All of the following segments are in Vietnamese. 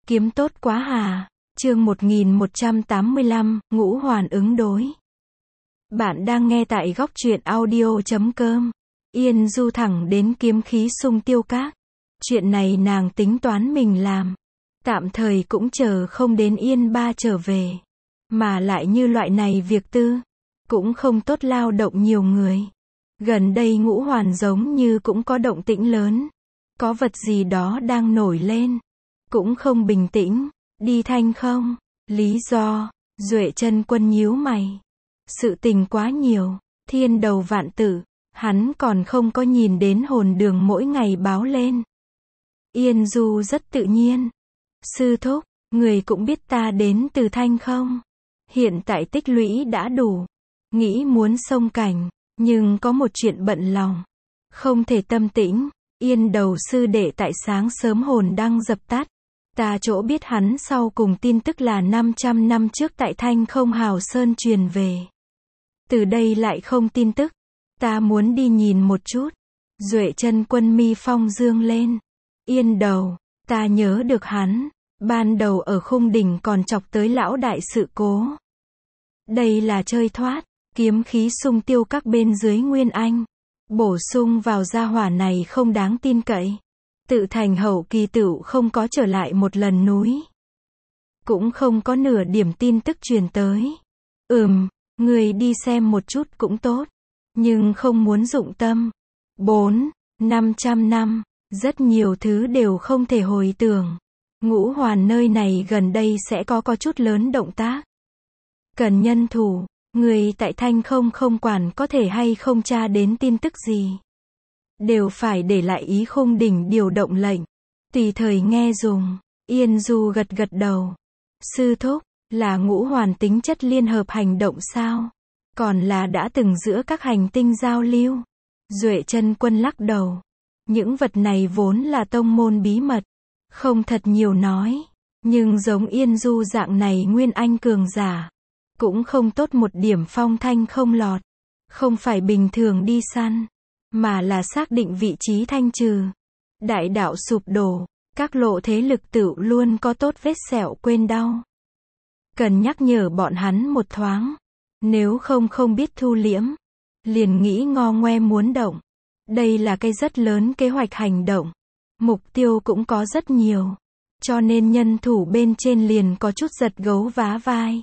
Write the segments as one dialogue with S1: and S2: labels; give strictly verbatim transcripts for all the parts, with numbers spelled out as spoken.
S1: Kiếm tốt quá hà. Chương một nghìn một trăm tám mươi lăm, ngũ hoàn ứng đối. Bạn đang nghe tại góc truyện audio chấm com. Yên Du thẳng đến kiếm khí xung tiêu các. Chuyện này nàng tính toán mình làm. Tạm thời cũng chờ không đến Yên Ba trở về. Mà lại như loại này việc tư. Cũng không tốt lao động nhiều người. Gần đây ngũ hoàn giống như cũng có động tĩnh lớn. Có vật gì đó đang nổi lên. Cũng không bình tĩnh. Đi Thanh không? Lý do? Duệ Chân Quân nhíu mày. Sự tình quá nhiều. Thiên đầu vạn tử. Hắn còn không có nhìn đến hồn đường mỗi ngày báo lên. Yên Du rất tự nhiên. Sư thúc, người cũng biết ta đến từ Thanh không? Hiện tại tích lũy đã đủ. Nghĩ muốn xông cảnh. Nhưng có một chuyện bận lòng. Không thể tâm tĩnh. Yên đầu sư đệ tại sáng sớm hồn đang dập tắt. Ta chỗ biết hắn sau cùng tin tức là năm trăm năm trước tại Thanh không Hào Sơn truyền về. Từ đây lại không tin tức. Ta muốn đi nhìn một chút. Duệ Chân Quân mi phong dương lên. Yên đầu, ta nhớ được hắn. Ban đầu ở khung đỉnh còn chọc tới lão đại sự cố. Đây là chơi thoát. Kiếm khí xung tiêu các bên dưới Nguyên Anh. Bổ sung vào gia hỏa này không đáng tin cậy. Tự thành hậu kỳ tựu không có trở lại một lần núi. Cũng không có nửa điểm tin tức truyền tới. Ừm, người đi xem một chút cũng tốt. Nhưng không muốn dụng tâm. Bốn, năm trăm năm. Rất nhiều thứ đều không thể hồi tưởng. Ngũ hoàn nơi này gần đây sẽ có có chút lớn động tác. Cần nhân thủ. Người tại Thanh không không quản có thể hay không tra đến tin tức gì. Đều phải để lại ý khung đỉnh điều động lệnh. Tùy thời nghe dùng. Yên Du gật gật đầu. Sư thúc, là ngũ hoàn tính chất liên hợp hành động sao? Còn là đã từng giữa các hành tinh giao lưu? Duệ Chân Quân lắc đầu. Những vật này vốn là tông môn bí mật. Không thật nhiều nói. Nhưng giống Yên Du dạng này Nguyên Anh cường giả. Cũng không tốt một điểm phong thanh không lọt. Không phải bình thường đi săn. Mà là xác định vị trí thanh trừ. Đại đạo sụp đổ. Các lộ thế lực tựu luôn có tốt vết sẹo quên đau. Cần nhắc nhở bọn hắn một thoáng. Nếu không không biết thu liễm. Liền nghĩ ngo ngoe muốn động. Đây là cái rất lớn kế hoạch hành động. Mục tiêu cũng có rất nhiều. Cho nên nhân thủ bên trên liền có chút giật gấu vá vai.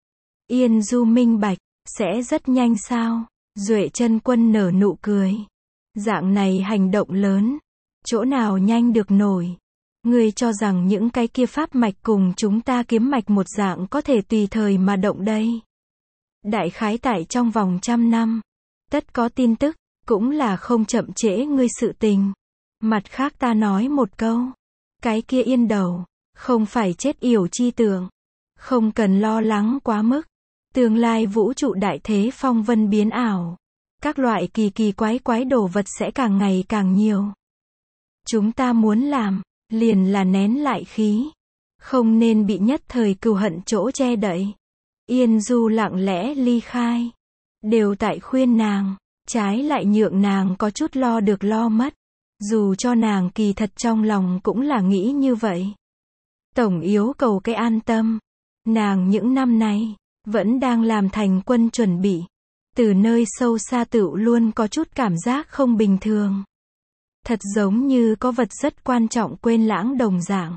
S1: Yên Du minh bạch. Sẽ rất nhanh sao? Duệ Chân Quân nở nụ cười. Dạng này hành động lớn. Chỗ nào nhanh được nổi. Ngươi cho rằng những cái kia pháp mạch cùng chúng ta kiếm mạch một dạng có thể tùy thời mà động đây. Đại khái tại trong vòng trăm năm. Tất có tin tức. Cũng là không chậm trễ ngươi sự tình. Mặt khác ta nói một câu. Cái kia yên đầu. Không phải chết yểu chi tưởng. Không cần lo lắng quá mức. Tương lai vũ trụ đại thế phong vân biến ảo. Các loại kỳ kỳ quái quái đồ vật sẽ càng ngày càng nhiều. Chúng ta muốn làm, liền là nén lại khí. Không nên bị nhất thời cừu hận chỗ che đậy. Yên Du lặng lẽ ly khai. Đều tại khuyên nàng. Trái lại nhượng nàng có chút lo được lo mất. Dù cho nàng kỳ thật trong lòng cũng là nghĩ như vậy. Tổng yếu cầu cái an tâm. Nàng những năm này vẫn đang làm thành quân chuẩn bị. Từ nơi sâu xa tựu luôn có chút cảm giác không bình thường. Thật giống như có vật rất quan trọng quên lãng đồng dạng.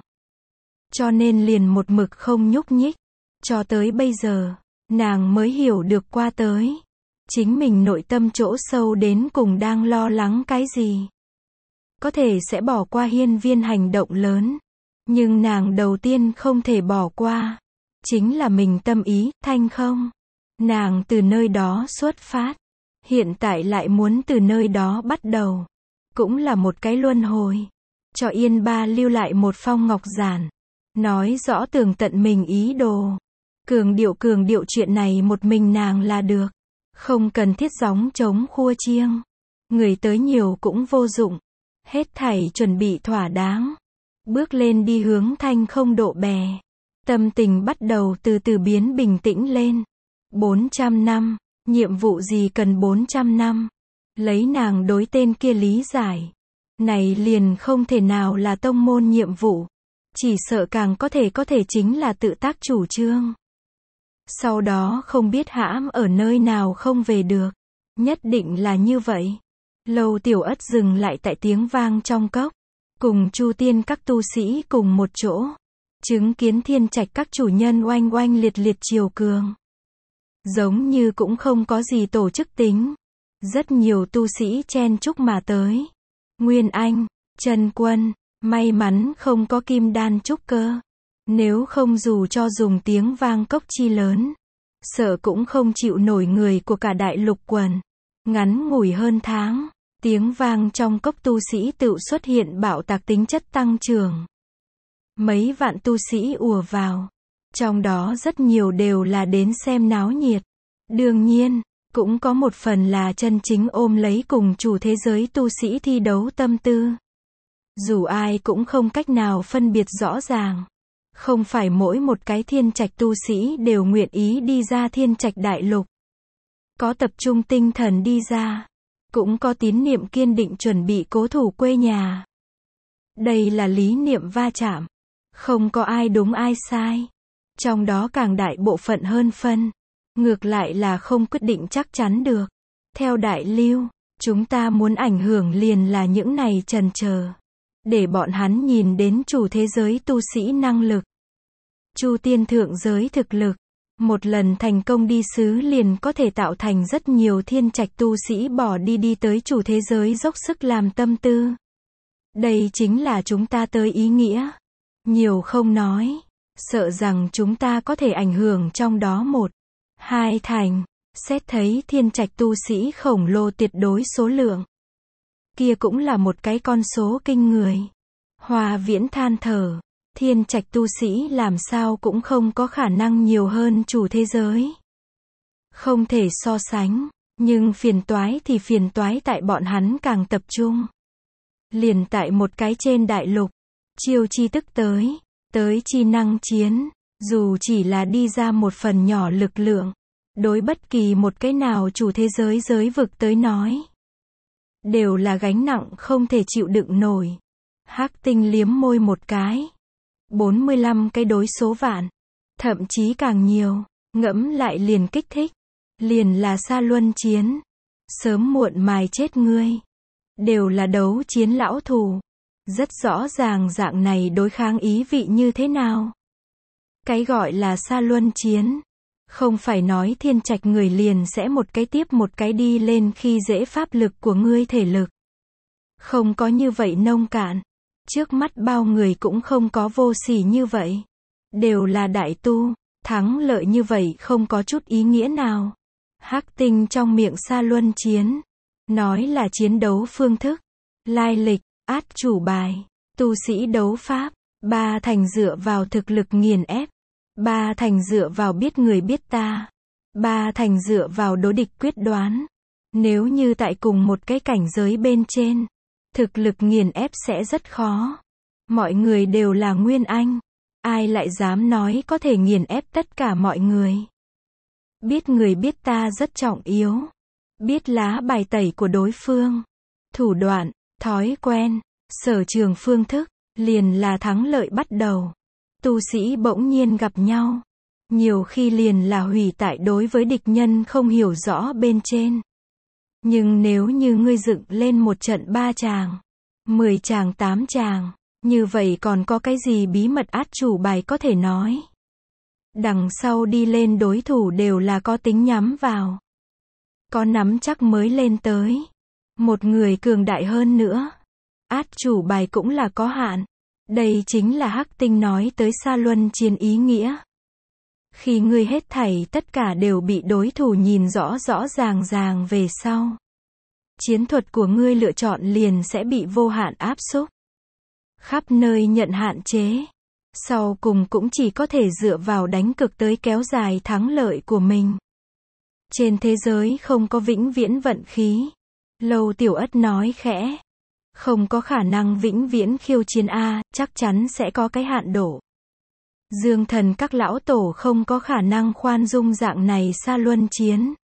S1: Cho nên liền một mực không nhúc nhích. Cho tới bây giờ, nàng mới hiểu được qua tới. Chính mình nội tâm chỗ sâu đến cùng đang lo lắng cái gì. Có thể sẽ bỏ qua hiên viên hành động lớn. Nhưng nàng đầu tiên không thể bỏ qua. Chính là mình tâm ý, Thanh không. Nàng từ nơi đó xuất phát. Hiện tại lại muốn từ nơi đó bắt đầu. Cũng là một cái luân hồi. Cho Yên Ba lưu lại một phong ngọc giản. Nói rõ tường tận mình ý đồ. Cường điệu cường điệu chuyện này một mình nàng là được. Không cần thiết gióng trống khua chiêng. Người tới nhiều cũng vô dụng. Hết thảy chuẩn bị thỏa đáng. Bước lên đi hướng Thanh không độ bè. Tâm tình bắt đầu từ từ biến bình tĩnh lên. bốn trăm năm. Nhiệm vụ gì cần bốn trăm năm? Lấy nàng đối tên kia lý giải. Này liền không thể nào là tông môn nhiệm vụ. Chỉ sợ càng có thể có thể chính là tự tác chủ trương. Sau đó không biết hãm ở nơi nào không về được. Nhất định là như vậy. Lâu Tiểu Ất dừng lại tại tiếng vang trong cốc. Cùng Chu Tiên các tu sĩ cùng một chỗ. Chứng kiến thiên trạch các chủ nhân oanh oanh liệt liệt triều cường. Giống như cũng không có gì tổ chức tính. Rất nhiều tu sĩ chen chúc mà tới. Nguyên Anh, Trần Quân, may mắn không có kim đan trúc cơ. Nếu không dù cho dùng tiếng vang cốc chi lớn, sợ cũng không chịu nổi người của cả đại lục quần. Ngắn ngủi hơn tháng, tiếng vang trong cốc tu sĩ tự xuất hiện bạo tạc tính chất tăng trưởng. Mấy vạn tu sĩ ùa vào. Trong đó rất nhiều đều là đến xem náo nhiệt. Đương nhiên, cũng có một phần là chân chính ôm lấy cùng chủ thế giới tu sĩ thi đấu tâm tư. Dù ai cũng không cách nào phân biệt rõ ràng. Không phải mỗi một cái thiên trạch tu sĩ đều nguyện ý đi ra thiên trạch đại lục. Có tập trung tinh thần đi ra. Cũng có tín niệm kiên định chuẩn bị cố thủ quê nhà. Đây là lý niệm va chạm. Không có ai đúng ai sai. Trong đó càng đại bộ phận hơn phân. Ngược lại là không quyết định chắc chắn được. Theo đại lưu, chúng ta muốn ảnh hưởng liền là những này chần chờ. Để bọn hắn nhìn đến chủ thế giới tu sĩ năng lực. Chu Tiên thượng giới thực lực. Một lần thành công đi xứ liền có thể tạo thành rất nhiều thiên trạch tu sĩ bỏ đi đi tới chủ thế giới dốc sức làm tâm tư. Đây chính là chúng ta tới ý nghĩa. Nhiều không nói. Sợ rằng chúng ta có thể ảnh hưởng trong đó một, hai thành. Xét thấy thiên trạch tu sĩ khổng lồ tuyệt đối số lượng. Kia cũng là một cái con số kinh người. Hoa Viễn than thở. Thiên trạch tu sĩ làm sao cũng không có khả năng nhiều hơn chủ thế giới. Không thể so sánh. Nhưng phiền toái thì phiền toái tại bọn hắn càng tập trung. Liền tại một cái trên đại lục. Chiêu chi tức tới. Tới chi năng chiến. Dù chỉ là đi ra một phần nhỏ lực lượng. Đối bất kỳ một cái nào chủ thế giới giới vực tới nói. Đều là gánh nặng không thể chịu đựng nổi. Hắc Tinh liếm môi một cái. bốn mươi lăm cái đối số vạn. Thậm chí càng nhiều. Ngẫm lại liền kích thích. Liền là Sa Luân chiến. Sớm muộn mài chết ngươi. Đều là đấu chiến lão thù. Rất rõ ràng dạng này đối kháng ý vị như thế nào. Cái gọi là Sa Luân chiến. Không phải nói thiên trạch người liền sẽ một cái tiếp một cái đi lên khi dễ pháp lực của ngươi thể lực. Không có như vậy nông cạn. Trước mắt bao người cũng không có vô sỉ như vậy. Đều là đại tu. Thắng lợi như vậy không có chút ý nghĩa nào. Hắc Tinh trong miệng Sa Luân chiến. Nói là chiến đấu phương thức. Lai lịch, át chủ bài. Tu sĩ đấu pháp. Ba thành dựa vào thực lực nghiền ép. Ba thành dựa vào biết người biết ta. Ba thành dựa vào đối địch quyết đoán. Nếu như tại cùng một cái cảnh giới bên trên. Thực lực nghiền ép sẽ rất khó. Mọi người đều là Nguyên Anh. Ai lại dám nói có thể nghiền ép tất cả mọi người. Biết người biết ta rất trọng yếu. Biết lá bài tẩy của đối phương. Thủ đoạn, thói quen, sở trường phương thức. Liền là thắng lợi bắt đầu. Tu sĩ bỗng nhiên gặp nhau. Nhiều khi liền là hủy tại đối với địch nhân không hiểu rõ bên trên. Nhưng nếu như ngươi dựng lên một trận ba tràng, mười tràng tám tràng, như vậy còn có cái gì bí mật át chủ bài có thể nói. Đằng sau đi lên đối thủ đều là có tính nhắm vào. Có nắm chắc mới lên tới. Một người cường đại hơn nữa. Át chủ bài cũng là có hạn. Đây chính là Hắc Tinh nói tới Sa Luân chiến ý nghĩa. Khi ngươi hết thảy tất cả đều bị đối thủ nhìn rõ rõ ràng ràng về sau. Chiến thuật của ngươi lựa chọn liền sẽ bị vô hạn áp xúc. Khắp nơi nhận hạn chế. Sau cùng cũng chỉ có thể dựa vào đánh cực tới kéo dài thắng lợi của mình. Trên thế giới không có vĩnh viễn vận khí. Lâu Tiểu Ất nói khẽ. Không có khả năng vĩnh viễn khiêu chiến A, chắc chắn sẽ có cái hạn độ. Dương Thần các lão tổ không có khả năng khoan dung dạng này Sa Luân chiến.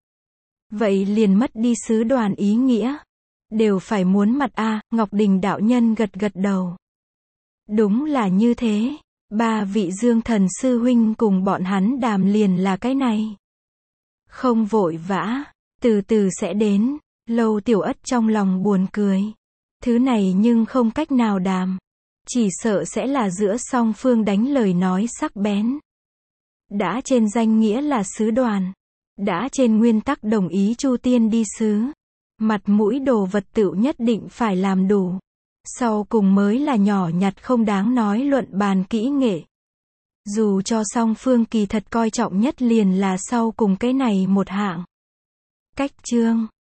S1: Vậy liền mất đi sứ đoàn ý nghĩa. Đều phải muốn mặt A, Ngọc Đình đạo nhân gật gật đầu. Đúng là như thế. Ba vị Dương Thần sư huynh cùng bọn hắn đàm liền là cái này. Không vội vã, từ từ sẽ đến. Lâu Tiểu Ất trong lòng buồn cười. Thứ này nhưng không cách nào đàm. Chỉ sợ sẽ là giữa song phương đánh lời nói sắc bén. Đã trên danh nghĩa là sứ đoàn. Đã trên nguyên tắc đồng ý Chu Tiên đi sứ. Mặt mũi đồ vật tựu nhất định phải làm đủ. Sau cùng mới là nhỏ nhặt không đáng nói luận bàn kỹ nghệ. Dù cho song phương kỳ thật coi trọng nhất liền là sau cùng cái này một hạng. Cách chương